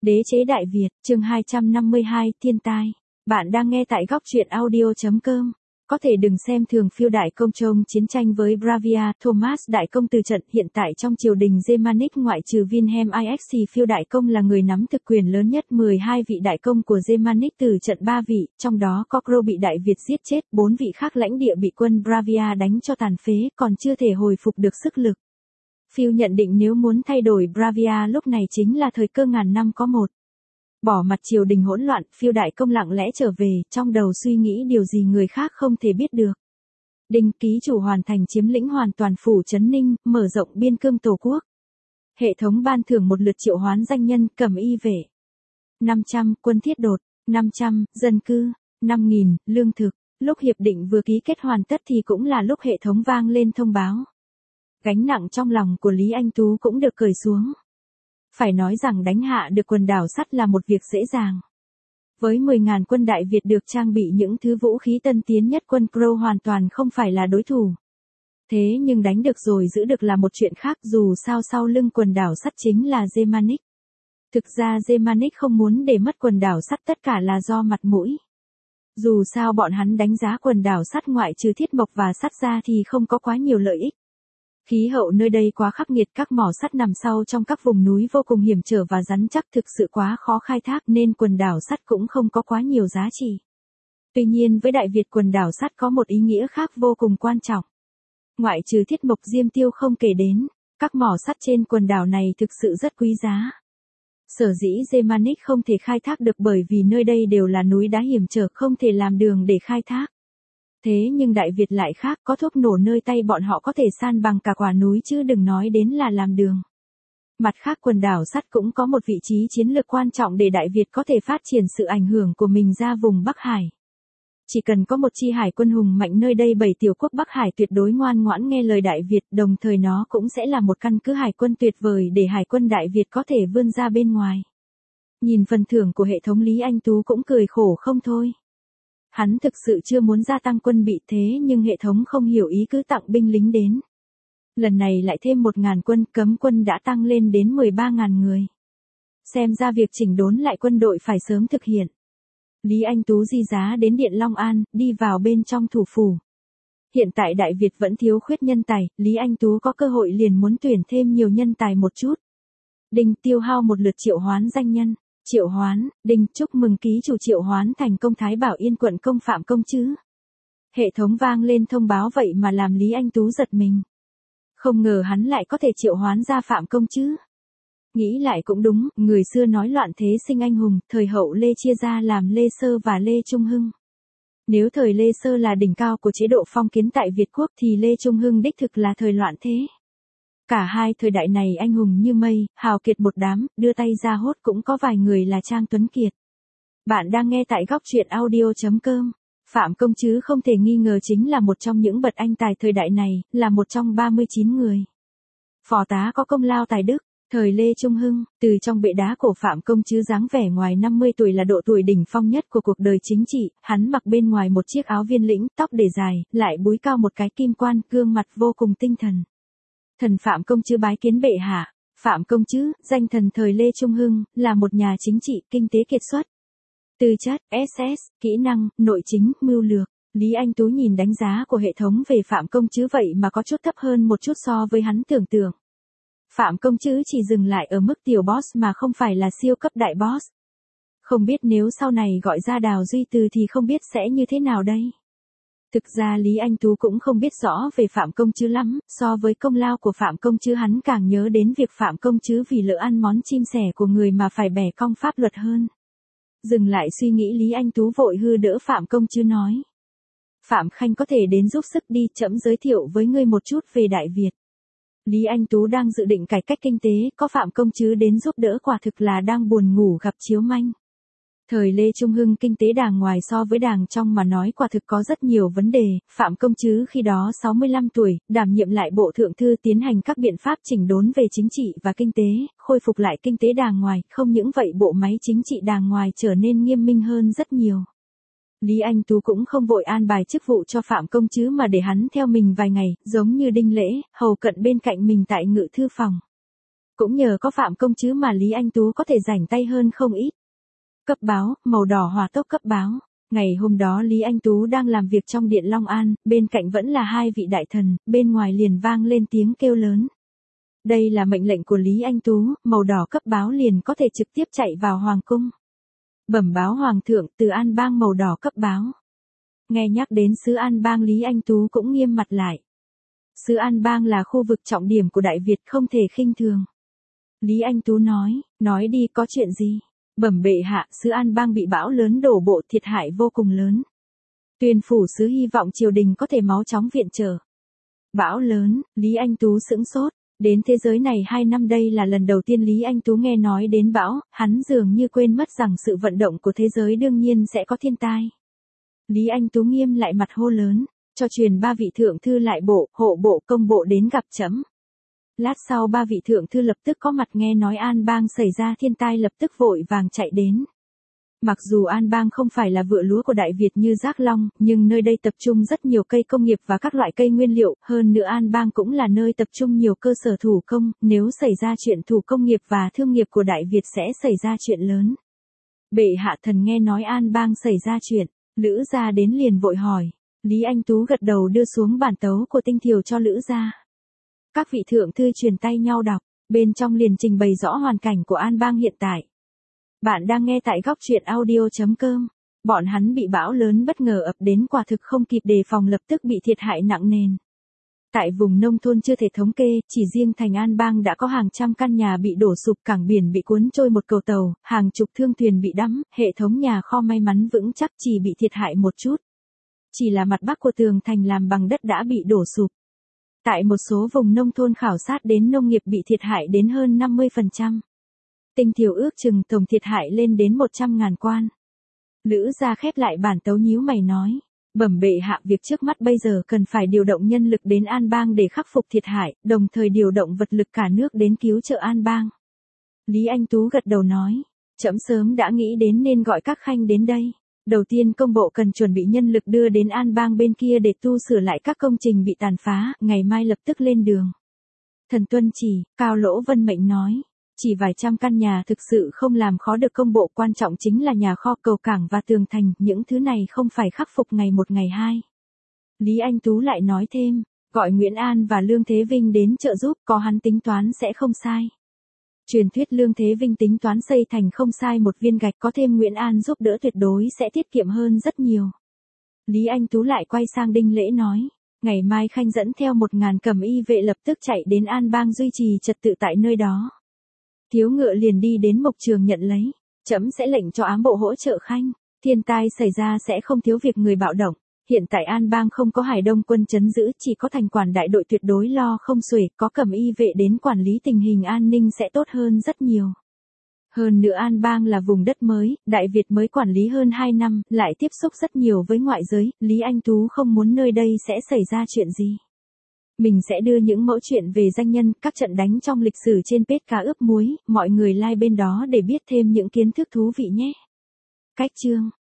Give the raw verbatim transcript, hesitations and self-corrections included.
Đế chế Đại Việt, chương hai trăm năm mươi hai, thiên tai. Bạn đang nghe tại góc truyện audio chấm com. Có thể đừng xem thường phiêu đại công trong chiến tranh với Bravia, Thomas đại công từ trận. Hiện tại trong triều đình Germanic ngoại trừ Wilhelm ix thì phiêu đại công là người nắm thực quyền lớn nhất. mười hai vị đại công của Germanic từ trận ba vị, trong đó có Crow bị Đại Việt giết chết, bốn vị khác lãnh địa bị quân Bravia đánh cho tàn phế, còn chưa thể hồi phục được sức lực. Phiêu nhận định nếu muốn thay đổi Bravia lúc này chính là thời cơ ngàn năm có một. Bỏ mặt triều đình hỗn loạn, phiêu đại công lặng lẽ trở về, trong đầu suy nghĩ điều gì người khác không thể biết được. Đinh ký chủ hoàn thành chiếm lĩnh hoàn toàn phủ Trấn Ninh, mở rộng biên cương tổ quốc. Hệ thống ban thưởng một lượt triệu hoán danh nhân, cầm y vệ. năm trăm, quân thiết đột. năm trăm, dân cư. năm nghìn, lương thực. Lúc hiệp định vừa ký kết hoàn tất thì cũng là lúc hệ thống vang lên thông báo. Gánh nặng trong lòng của Lý Anh Tú cũng được cởi xuống. Phải nói rằng đánh hạ được quần đảo sắt là một việc dễ dàng. Với mười nghìn quân Đại Việt được trang bị những thứ vũ khí tân tiến nhất, quân Crow hoàn toàn không phải là đối thủ. Thế nhưng đánh được rồi giữ được là một chuyện khác, dù sao sau lưng quần đảo sắt chính là Germanic. Thực ra Germanic không muốn để mất quần đảo sắt, tất cả là do mặt mũi. Dù sao bọn hắn đánh giá quần đảo sắt ngoại trừ thiết mộc và sắt ra thì không có quá nhiều lợi ích. Khí hậu nơi đây quá khắc nghiệt, các mỏ sắt nằm sâu trong các vùng núi vô cùng hiểm trở và rắn chắc, thực sự quá khó khai thác nên quần đảo sắt cũng không có quá nhiều giá trị. Tuy nhiên với Đại Việt, quần đảo sắt có một ý nghĩa khác vô cùng quan trọng. Ngoại trừ thiết mộc diêm tiêu không kể đến, các mỏ sắt trên quần đảo này thực sự rất quý giá. Sở dĩ Germanic không thể khai thác được bởi vì nơi đây đều là núi đá hiểm trở, không thể làm đường để khai thác. Thế nhưng Đại Việt lại khác, có thuốc nổ nơi tay bọn họ có thể san bằng cả quả núi chứ đừng nói đến là làm đường. Mặt khác, quần đảo sắt cũng có một vị trí chiến lược quan trọng để Đại Việt có thể phát triển sự ảnh hưởng của mình ra vùng Bắc Hải. Chỉ cần có một chi hải quân hùng mạnh nơi đây, bảy tiểu quốc Bắc Hải tuyệt đối ngoan ngoãn nghe lời Đại Việt, đồng thời nó cũng sẽ là một căn cứ hải quân tuyệt vời để hải quân Đại Việt có thể vươn ra bên ngoài. Nhìn phần thưởng của hệ thống, Lý Anh Tú cũng cười khổ không thôi. Hắn thực sự chưa muốn gia tăng quân bị, thế nhưng hệ thống không hiểu ý cứ tặng binh lính đến. Lần này lại thêm một nghìn quân, cấm quân đã tăng lên đến mười ba nghìn người. Xem ra việc chỉnh đốn lại quân đội phải sớm thực hiện. Lý Anh Tú di giá đến Điện Long An, đi vào bên trong thủ phủ. Hiện tại Đại Việt vẫn thiếu khuyết nhân tài, Lý Anh Tú có cơ hội liền muốn tuyển thêm nhiều nhân tài một chút. Đinh tiêu hao một lượt triệu hoán danh nhân. Triệu hoán, Đinh chúc mừng ký chủ triệu hoán thành công Thái Bảo Yên quận công Phạm Công chứ. Hệ thống vang lên thông báo vậy mà làm Lý Anh Tú giật mình. Không ngờ hắn lại có thể triệu hoán ra Phạm Công chứ. Nghĩ lại cũng đúng, người xưa nói loạn thế sinh anh hùng, thời hậu Lê chia ra làm Lê Sơ và Lê Trung Hưng. Nếu thời Lê Sơ là đỉnh cao của chế độ phong kiến tại Việt Quốc thì Lê Trung Hưng đích thực là thời loạn thế. Cả hai thời đại này anh hùng như mây, hào kiệt một đám, đưa tay ra hốt cũng có vài người là Trang Tuấn Kiệt. Bạn đang nghe tại góc truyện audio chấm com. Phạm Công chứ không thể nghi ngờ chính là một trong những bậc anh tài thời đại này, là một trong ba mươi chín người. Phò tá có công lao tài đức. Thời Lê Trung Hưng, từ trong bệ đá cổ Phạm Công chứ dáng vẻ ngoài năm mươi tuổi là độ tuổi đỉnh phong nhất của cuộc đời chính trị, hắn mặc bên ngoài một chiếc áo viên lĩnh, tóc để dài, lại búi cao một cái kim quan, gương mặt vô cùng tinh thần. Thần Phạm Công chứ bái kiến bệ hạ. Phạm Công chứ, danh thần thời Lê Trung Hưng, là một nhà chính trị, kinh tế kiệt xuất. Tư chất, ét ét, kỹ năng, nội chính, mưu lược. Lý Anh Tú nhìn đánh giá của hệ thống về Phạm Công chứ vậy mà có chút thấp hơn một chút so với hắn tưởng tượng. Phạm Công chứ chỉ dừng lại ở mức tiểu boss mà không phải là siêu cấp đại boss. Không biết nếu sau này gọi ra Đào Duy Từ thì không biết sẽ như thế nào đây. Thực ra Lý Anh Tú cũng không biết rõ về Phạm Công chứ lắm, so với công lao của Phạm Công chứ hắn càng nhớ đến việc Phạm Công chứ vì lỡ ăn món chim sẻ của người mà phải bẻ cong pháp luật hơn. Dừng lại suy nghĩ, Lý Anh Tú vội hư đỡ Phạm Công chứ nói. Phạm Khanh có thể đến giúp sức đi, trẫm giới thiệu với ngươi một chút về Đại Việt. Lý Anh Tú đang dự định cải cách kinh tế, có Phạm Công chứ đến giúp đỡ quả thực là đang buồn ngủ gặp chiếu manh. Thời Lê Trung Hưng kinh tế đàng ngoài so với đàng trong mà nói quả thực có rất nhiều vấn đề, Phạm Công chứ khi đó sáu mươi lăm tuổi, đảm nhiệm lại bộ thượng thư tiến hành các biện pháp chỉnh đốn về chính trị và kinh tế, khôi phục lại kinh tế đàng ngoài, không những vậy bộ máy chính trị đàng ngoài trở nên nghiêm minh hơn rất nhiều. Lý Anh Tú cũng không vội an bài chức vụ cho Phạm Công chứ mà để hắn theo mình vài ngày, giống như Đinh Lễ, hầu cận bên cạnh mình tại ngự thư phòng. Cũng nhờ có Phạm Công chứ mà Lý Anh Tú có thể rảnh tay hơn không ít. Cấp báo, màu đỏ hỏa tốc cấp báo. Ngày hôm đó Lý Anh Tú đang làm việc trong Điện Long An, bên cạnh vẫn là hai vị đại thần, bên ngoài liền vang lên tiếng kêu lớn. Đây là mệnh lệnh của Lý Anh Tú, màu đỏ cấp báo liền có thể trực tiếp chạy vào Hoàng cung. Bẩm báo Hoàng thượng, từ An Bang màu đỏ cấp báo. Nghe nhắc đến xứ An Bang Lý Anh Tú cũng nghiêm mặt lại. Xứ An Bang là khu vực trọng điểm của Đại Việt không thể khinh thường. Lý Anh Tú nói, nói đi có chuyện gì? Bẩm bệ hạ, xứ An Bang bị bão lớn đổ bộ thiệt hại vô cùng lớn. Tuyên phủ xứ hy vọng triều đình có thể máu chóng viện trợ. Bão lớn, Lý Anh Tú sững sốt. Đến thế giới này hai năm đây là lần đầu tiên Lý Anh Tú nghe nói đến bão, hắn dường như quên mất rằng sự vận động của thế giới đương nhiên sẽ có thiên tai. Lý Anh Tú nghiêm lại mặt hô lớn, cho truyền ba vị thượng thư lại bộ, hộ bộ, công bộ đến gặp trẫm. Lát sau ba vị thượng thư lập tức có mặt nghe nói An Bang xảy ra thiên tai lập tức vội vàng chạy đến. Mặc dù An Bang không phải là vựa lúa của Đại Việt như Giác Long, nhưng nơi đây tập trung rất nhiều cây công nghiệp và các loại cây nguyên liệu, hơn nữa An Bang cũng là nơi tập trung nhiều cơ sở thủ công, nếu xảy ra chuyện thủ công nghiệp và thương nghiệp của Đại Việt sẽ xảy ra chuyện lớn. Bệ hạ thần nghe nói An Bang xảy ra chuyện, Lữ Gia đến liền vội hỏi, Lý Anh Tú gật đầu đưa xuống bản tấu của Tinh Thiều cho Lữ Gia. Các vị thượng thư truyền tay nhau đọc, bên trong liền trình bày rõ hoàn cảnh của An Bang hiện tại. Bạn đang nghe tại góc truyện audio chấm com. Bọn hắn bị bão lớn bất ngờ ập đến quả thực không kịp đề phòng lập tức bị thiệt hại nặng nề. Tại vùng nông thôn chưa thể thống kê, chỉ riêng thành An Bang đã có hàng trăm căn nhà bị đổ sụp, cảng biển bị cuốn trôi một cầu tàu, hàng chục thương thuyền bị đắm, hệ thống nhà kho may mắn vững chắc chỉ bị thiệt hại một chút. Chỉ là mặt bắc của tường thành làm bằng đất đã bị đổ sụp. Tại một số vùng nông thôn khảo sát đến nông nghiệp bị thiệt hại đến hơn năm mươi phần trăm. Tinh Thiều ước chừng tổng thiệt hại lên đến một trăm ngàn quan. Lữ Gia khép lại bản tấu nhíu mày nói, bẩm bệ hạ việc trước mắt bây giờ cần phải điều động nhân lực đến An Bang để khắc phục thiệt hại, đồng thời điều động vật lực cả nước đến cứu trợ An Bang. Lý Anh Tú gật đầu nói, trẫm sớm đã nghĩ đến nên gọi các khanh đến đây. Đầu tiên công bộ cần chuẩn bị nhân lực đưa đến An Bang bên kia để tu sửa lại các công trình bị tàn phá, ngày mai lập tức lên đường. Thần tuân chỉ, Cao Lỗ Vân mệnh nói. Chỉ vài trăm căn nhà thực sự không làm khó được công bộ, quan trọng chính là nhà kho, cầu cảng và tường thành, những thứ này không phải khắc phục ngày một ngày hai. Lý Anh Tú lại nói thêm, gọi Nguyễn An và Lương Thế Vinh đến trợ giúp, có hắn tính toán sẽ không sai. Truyền thuyết Lương Thế Vinh tính toán xây thành không sai một viên gạch, có thêm Nguyễn An giúp đỡ tuyệt đối sẽ tiết kiệm hơn rất nhiều. Lý Anh Tú lại quay sang Đinh Lễ nói, ngày mai khanh dẫn theo một ngàn cẩm y vệ lập tức chạy đến An Bang duy trì trật tự tại nơi đó. Thiếu ngựa liền đi đến mộc trường nhận lấy, trẫm sẽ lệnh cho ám bộ hỗ trợ khanh, thiên tai xảy ra sẽ không thiếu việc người bạo động, hiện tại An Bang không có Hải Đông quân trấn giữ, chỉ có thành quản đại đội tuyệt đối lo không xuể, có cẩm y vệ đến quản lý tình hình an ninh sẽ tốt hơn rất nhiều. Hơn nữa An Bang là vùng đất mới, Đại Việt mới quản lý hơn hai năm, lại tiếp xúc rất nhiều với ngoại giới, Lý Anh Tú không muốn nơi đây sẽ xảy ra chuyện gì. Mình sẽ đưa những mẫu chuyện về danh nhân, các trận đánh trong lịch sử trên page cá ướp muối, mọi người like bên đó để biết thêm những kiến thức thú vị nhé. Cách chương